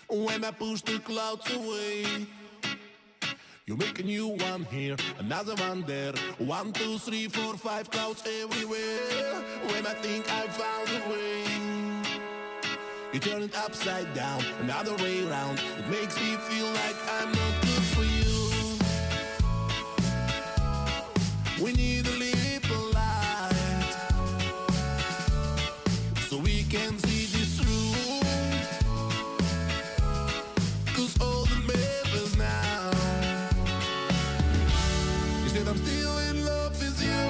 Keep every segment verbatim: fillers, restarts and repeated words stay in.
When I push the clouds away, you make a new one here, another one there. One, two, three, four, five clouds everywhere. When I think I found a way, you turn it upside down, another way around. It makes me feel like I'm not good for you. We need a little light, so we can see this through. Cause all that matters now is that I'm still in love with you.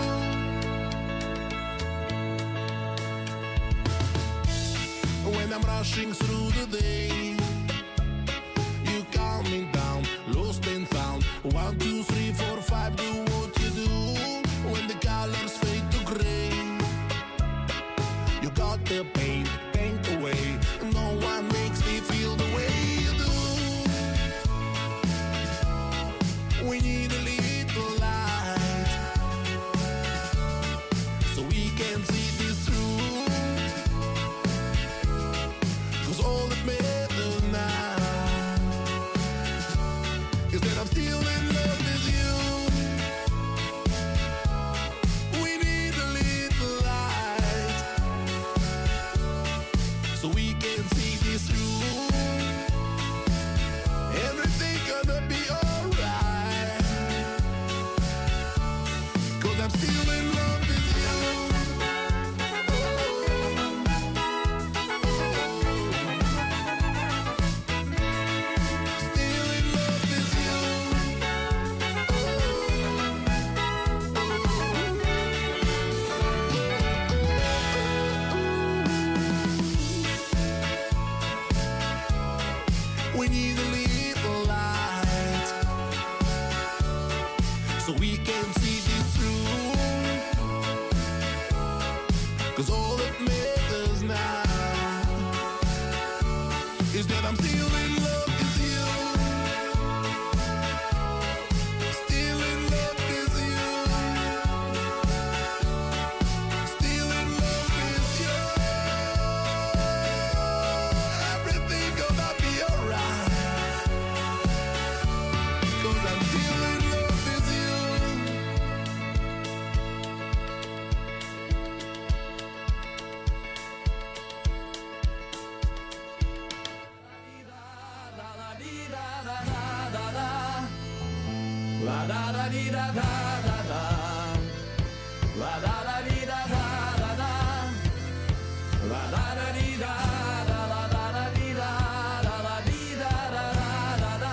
When I'm rushing through the day, you calm me down, lost and found. One, two, three, four, five, do what you do. When the colors fade to gray, you got the paint, paint away. No one makes me feel the way you do. We need a little light, so we can see this through. Cause all that matters now is that I'm still in love with you. We need a little light, so we can see this through. Everything gonna be alright, cause I'm still in love with you. Oh, still in love with you. We need a little light, so we can see this through. Cause all that matters now is that I'm still in love with you. Still in love with you. Still in love with you. Everything gonna be alright, cause I'm still in love with you. La da da dee da da da da. La da da dee da da da da. La da da dee da da la da da dee da da la dee da da da da da.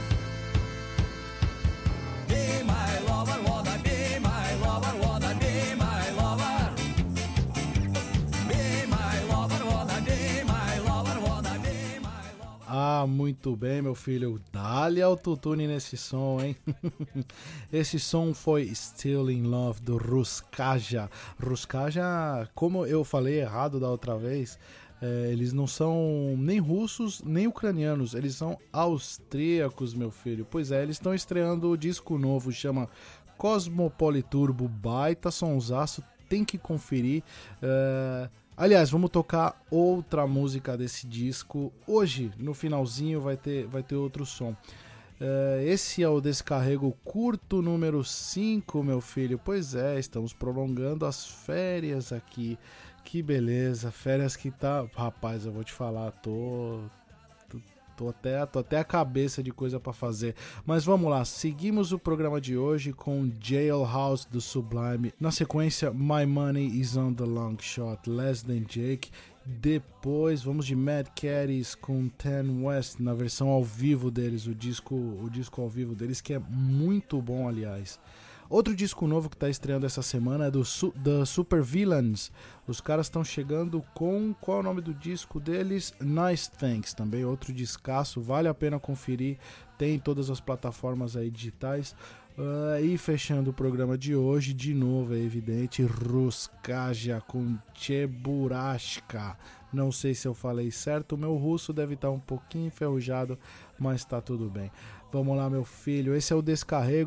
Be my lover, wanna be my lover, wanna be my lover. Be my lover, wanna be my lover, wanna be my lover. Ah, muito bem, meu filho. Dá-lhe autotune nesse som, hein? Esse som foi Still in Love, do Ruskaja. Ruskaja, como eu falei errado da outra vez, é, eles não são nem russos, nem ucranianos. Eles são austríacos, meu filho. Pois é, eles estão estreando o disco novo, chama Cosmopoliturbo. Baita sonsaço, tem que conferir. É... Aliás, vamos tocar outra música desse disco. Hoje, no finalzinho, vai ter, vai ter outro som. Uh, esse é o Descarrego curto número cinco, meu filho. Pois é, estamos prolongando as férias aqui. Que beleza, férias que tá... Rapaz, eu vou te falar, tô... Tô até, tô até a cabeça de coisa pra fazer. Mas vamos lá, seguimos o programa de hoje com Jailhouse do Sublime. Na sequência, My Money Is On The Long Shot, Less Than Jake. Depois vamos de Mad Caddies com Ten West na versão ao vivo deles, o disco, o disco ao vivo deles, que é muito bom, aliás. Outro disco novo que está estreando essa semana é do Su- The Super Villains. Os caras estão chegando com... Qual é o nome do disco deles? Nice Things. Também outro discaço. Vale a pena conferir. Tem em todas as plataformas aí digitais. Uh, e fechando o programa de hoje, de novo, é evidente, Ruskaja com Cheburashka. Não sei se eu falei certo. O meu russo deve estar um pouquinho enferrujado, mas tá tudo bem. Vamos lá, meu filho. Esse é o Descarrego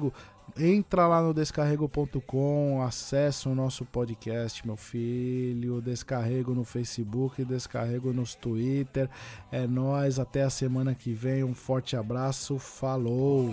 Entra lá no descarrego ponto com, acessa o nosso podcast, meu filho. Descarrego no Facebook, descarrego nos Twitter. É nóis, até a semana que vem. Um forte abraço, falou!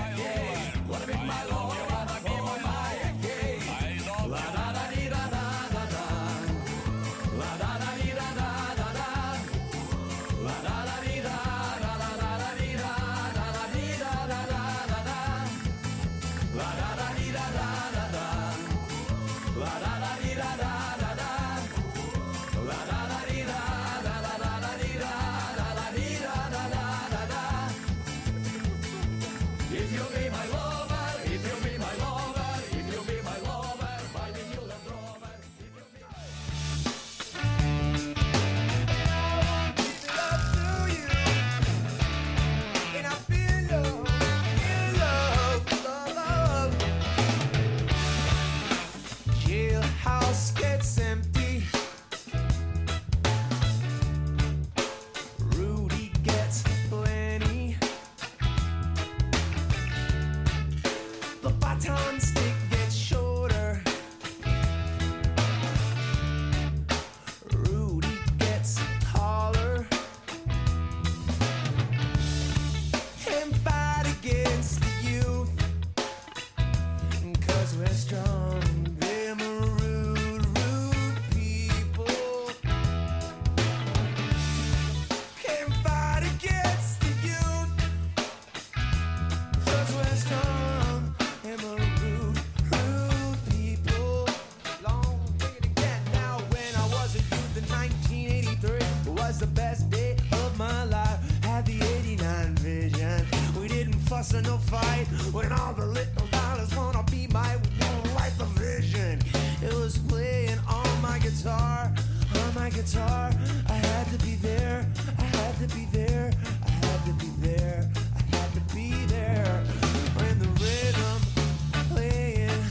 No fight when all the little dollars wanna be my one life of vision. It was playing on my guitar, on my guitar. I had to be there, I had to be there, I had to be there, I had to be there. When the rhythm playing,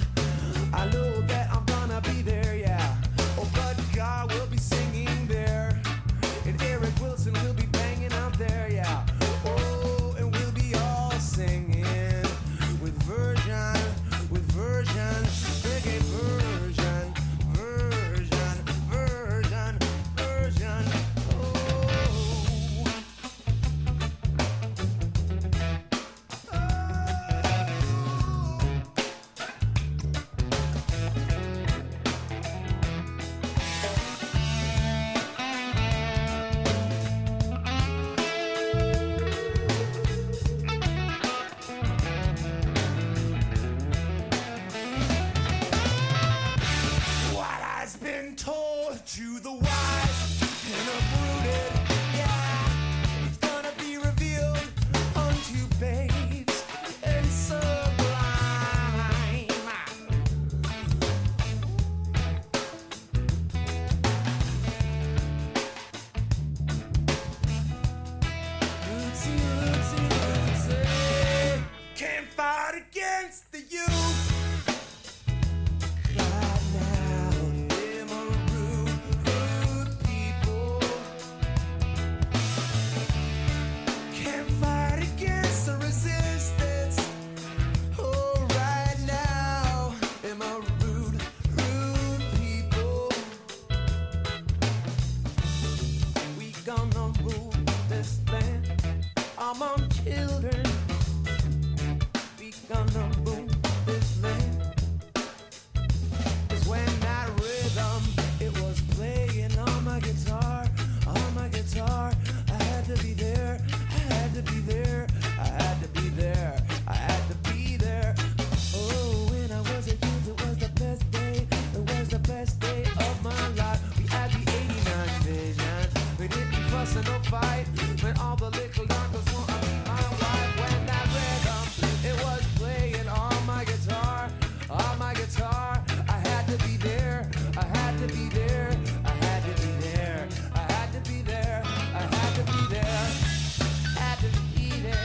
I know that I'm gonna be there, yeah. Oh, but God will be singing there, and Eric Wilson will be banging out there, yeah. Oh, and we'll be all singing with version, with version, reggae version, version, version, version. Oh, what has been told to the wise and uprooted, yeah, it's gonna be revealed unto babes and sublime. Rootsy, rootsy, rootsy, can't fight against the youth. Right now, them are rude, rude people. Can't fight against the resistance. Oh, right now, them are rude, rude people. We gonna rule this land among children. We gonna rule this land. 'Cause when that rhythm, it was playing on my guitar, on my guitar, I had to be there, I had to be there, I had to be there, I had to be there. Oh, when I was a youth, it was the best day, it was the best day of my life. We had the eighty-nine vision, we didn't fuss and no fight, when all the little youngers want to be my wife. When that rhythm, it was playing on my guitar, on my guitar, I had to be there, I had to be there, I had to be there, I had to be there, I had to be there, had to be there.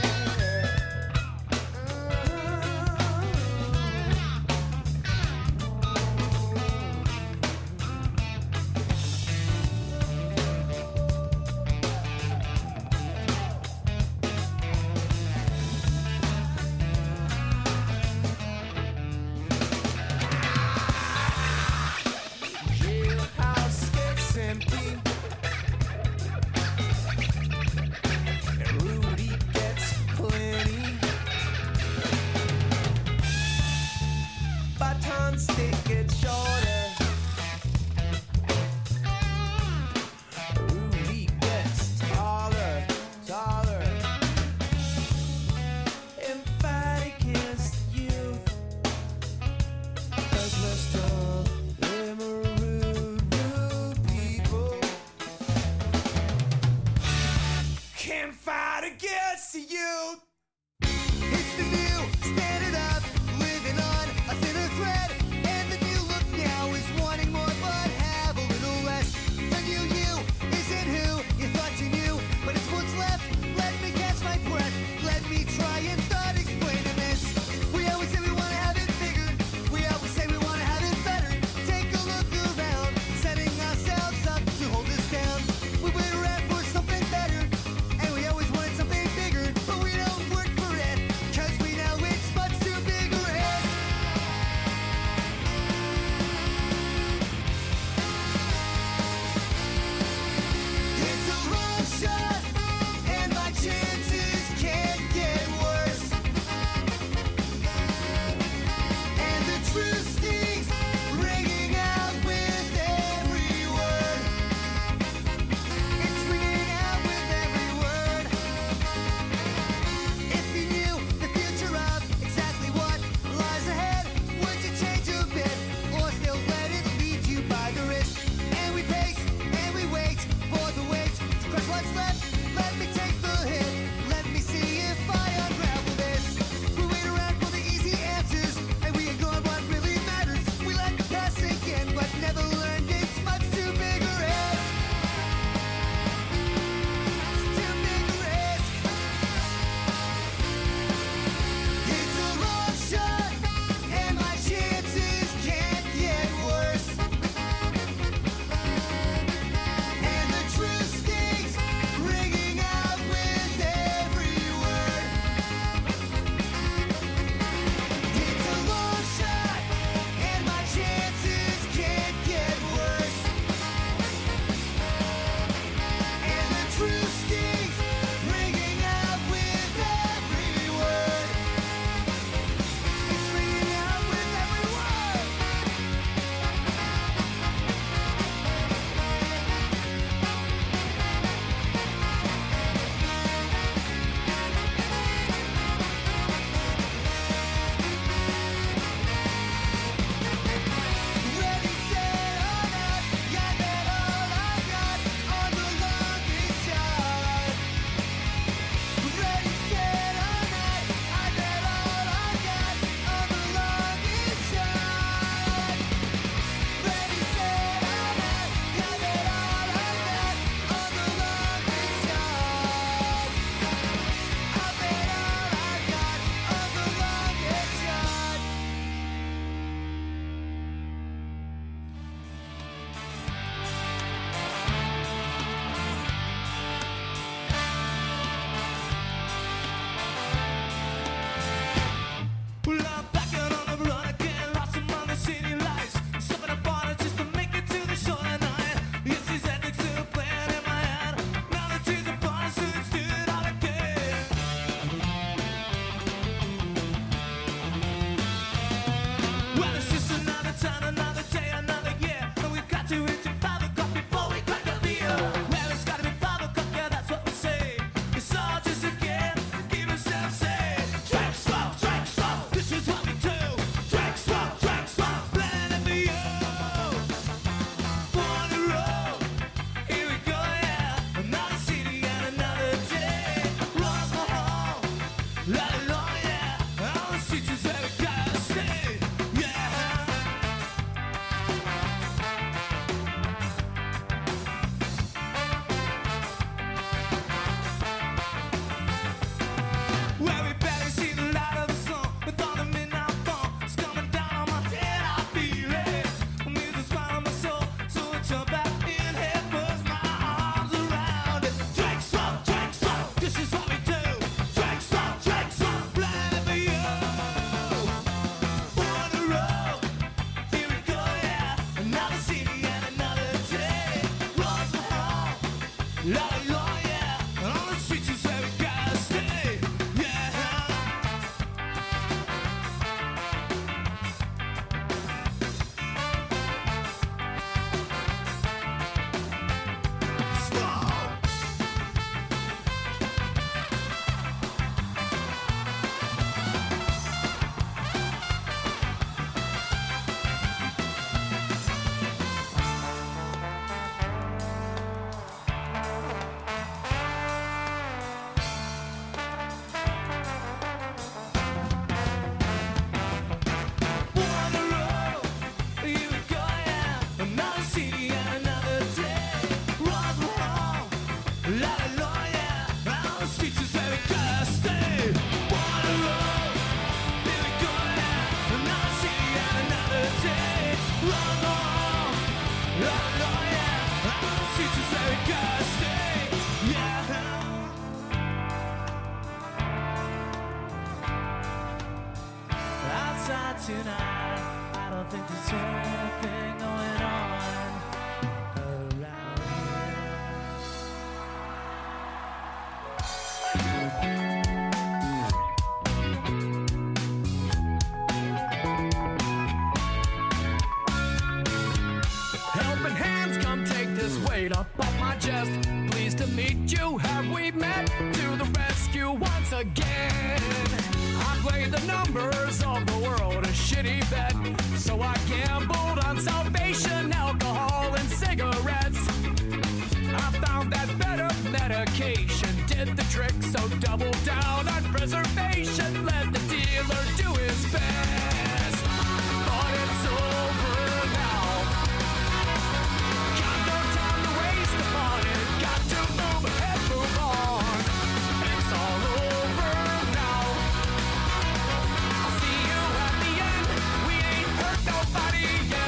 can't fight against you. It's the new standard of living on a thinner thread, and the new look now is wanting more but have a little less. The new you isn't who you thought you knew, but it's what's left. Let me catch my breath. Let me try and start explaining this. We always say we want to have it bigger. We always say we want to have it better. Take a look around, setting ourselves up to hold us down. We wait around for something better, and we always wanted something bigger, but we don't work for it, cause we know it's much too big or it. It's a long shot, and my chances can't get worse. And the truth stings, ringing out with every word. It's ringing out with every word. If you knew the future of exactly what lies ahead, would you change a bit, or still let it lead you by the wrist? And we pace, and we wait for the weight to crush what's left. Let me take the hit, let me see if I unravel this. We wait around for the easy answers, and we ignore what really matters. We let the past sink in, but never learned it's much too big a risk. It's too big a risk. It's a long shot, and my chances can't get worse. And the truth stings, ringing Hallelujah, our streets is very dusty. Waterloo, living good at another city and another day. Run on, hallelujah, our streets is very dusty. Yeah. Outside tonight, I don't think there's anything going on around here. Helping hands, come take this weight up off my chest. Pleased to meet you, have we met? To the rescue once again. I played the numbers of the world, a shitty bet. So I gambled on salvation, alcohol, and cigarettes. I found that better medication did the trick, so double down on preservation. Let the dealer do his best. But it's over now. Got no time to waste upon it. Got to move ahead, move on. It's all over now. I'll see you at the end. We ain't hurt nobody yet.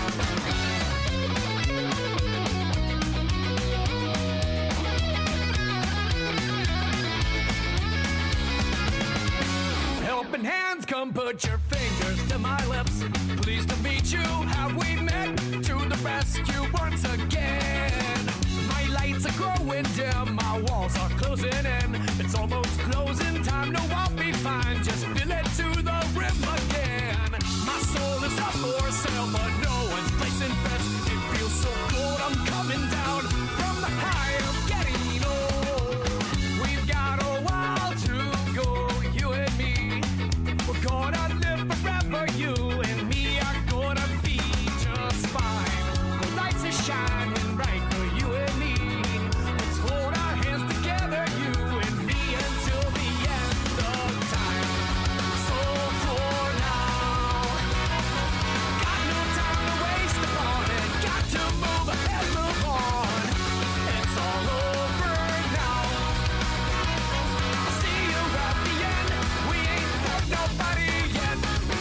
Helping hands, come put your fingers to my lips. Pleased to meet you, have we met? To the rescue once again. My lights are growing dim, my walls are closing in. It's almost closing time, no, I'll be fine. Just fill it to the rim again. My soul is up for sale, but no one's placing bets. It feels so cold, I'm coming down from the high, I'm getting old. We've got a while to go, you and me. We're gonna live forever, you and me are gonna be just fine. The lights are shining bright for you and me. Let's hold our hands together, you and me, until the end of time. So for now, got no time to waste upon it. Got to move ahead, move on. It's all over now. I'll see you at the end. We ain't hurt nobody yet.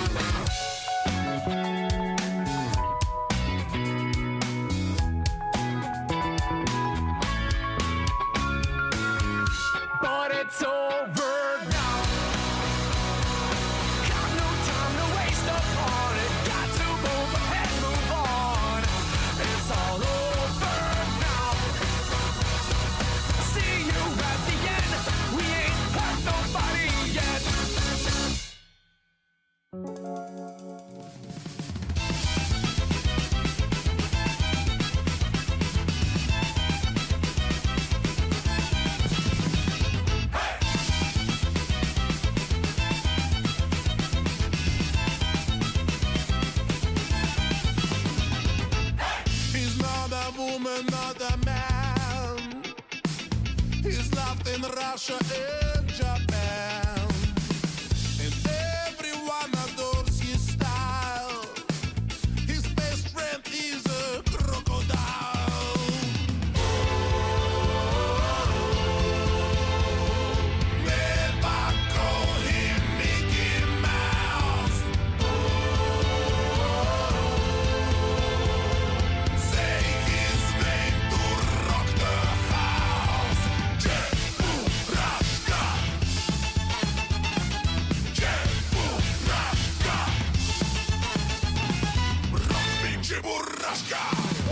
But it's over now. Got no time to waste upon it. Got to move ahead, move on. It's all over now. See you at the end. We ain't hurt nobody yet. He's not a woman, not a man. He's loved in Russia and Japan. And everyone adores his style. His best friend is a crocodile. Never call him Mickey Mouse. Say his name to rock the house. Cheburashka. Cheburashka. Rock me, Cheburashka.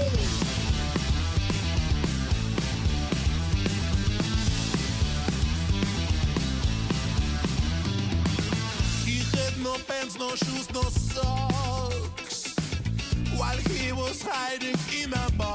He had no pants, no shoes, no socks, while he was hiding in a box.